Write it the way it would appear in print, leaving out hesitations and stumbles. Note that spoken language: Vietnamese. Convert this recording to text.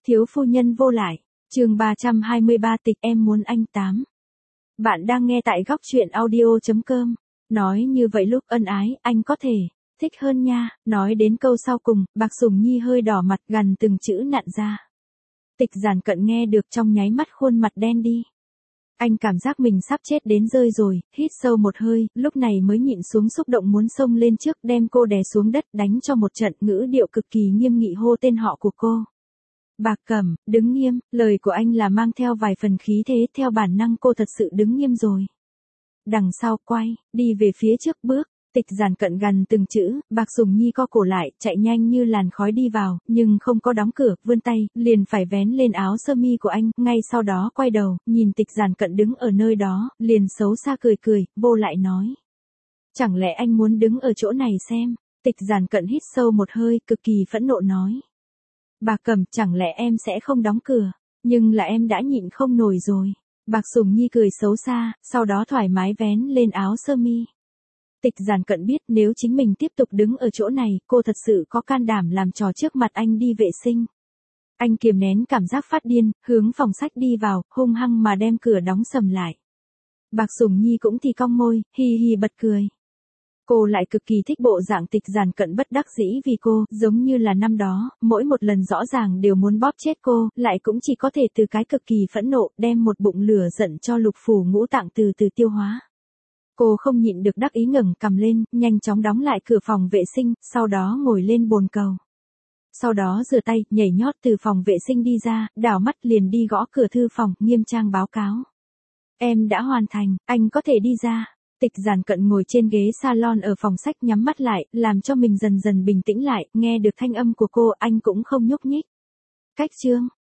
Thiếu phu nhân vô lại. Chương 323 tịch em muốn anh 8. Bạn đang nghe tại góc truyện audio.com. Nói như vậy lúc ân ái, anh có thể thích hơn nha. Nói đến câu sau cùng, Bạc Sùng Nhi hơi đỏ mặt gần từng chữ nặn ra. Tịch Giản Cận nghe được trong nháy mắt khuôn mặt đen đi. Anh cảm giác mình sắp chết đến rơi rồi, hít sâu một hơi, lúc này mới nhịn xuống xúc động muốn xông lên trước đem cô đè xuống đất đánh cho một trận, ngữ điệu cực kỳ nghiêm nghị hô tên họ của cô. Bạc Cẩm, đứng nghiêm, lời của anh là mang theo vài phần khí thế, theo bản năng cô thật sự đứng nghiêm rồi. Đằng sau quay, đi về phía trước bước, Tịch Giản Cận gần từng chữ, Bạc Sùng Nhi co cổ lại, chạy nhanh như làn khói đi vào, nhưng không có đóng cửa, vươn tay, liền phải vén lên áo sơ mi của anh, ngay sau đó quay đầu, nhìn Tịch Giản Cận đứng ở nơi đó, liền xấu xa cười cười, vô lại nói. Chẳng lẽ anh muốn đứng ở chỗ này xem? Tịch Giản Cận hít sâu một hơi, cực kỳ phẫn nộ nói. Bạc Cẩm, chẳng lẽ em sẽ không đóng cửa? Nhưng là em đã nhịn không nổi rồi. Bạc Sùng Nhi cười xấu xa, sau đó thoải mái vén lên áo sơ mi. Tịch Giản Cận biết nếu chính mình tiếp tục đứng ở chỗ này, cô thật sự có can đảm làm trò trước mặt anh đi vệ sinh. Anh kiềm nén cảm giác phát điên, hướng phòng sách đi vào, hung hăng mà đem cửa đóng sầm lại. Bạc Sùng Nhi cũng thì cong môi, hi hi bật cười. Cô lại cực kỳ thích bộ dạng Tịch Giản Cận bất đắc dĩ vì cô, giống như là năm đó, mỗi một lần rõ ràng đều muốn bóp chết cô, lại cũng chỉ có thể từ cái cực kỳ phẫn nộ, đem một bụng lửa giận cho lục phủ ngũ tạng từ từ tiêu hóa. Cô không nhịn được đắc ý ngẩng cằm lên, nhanh chóng đóng lại cửa phòng vệ sinh, sau đó ngồi lên bồn cầu. Sau đó rửa tay, nhảy nhót từ phòng vệ sinh đi ra, đảo mắt liền đi gõ cửa thư phòng, nghiêm trang báo cáo. Em đã hoàn thành, anh có thể đi ra. Tịch Giản Cận ngồi trên ghế salon ở phòng sách nhắm mắt lại, làm cho mình dần dần bình tĩnh lại, nghe được thanh âm của cô, anh cũng không nhúc nhích. Cách chương,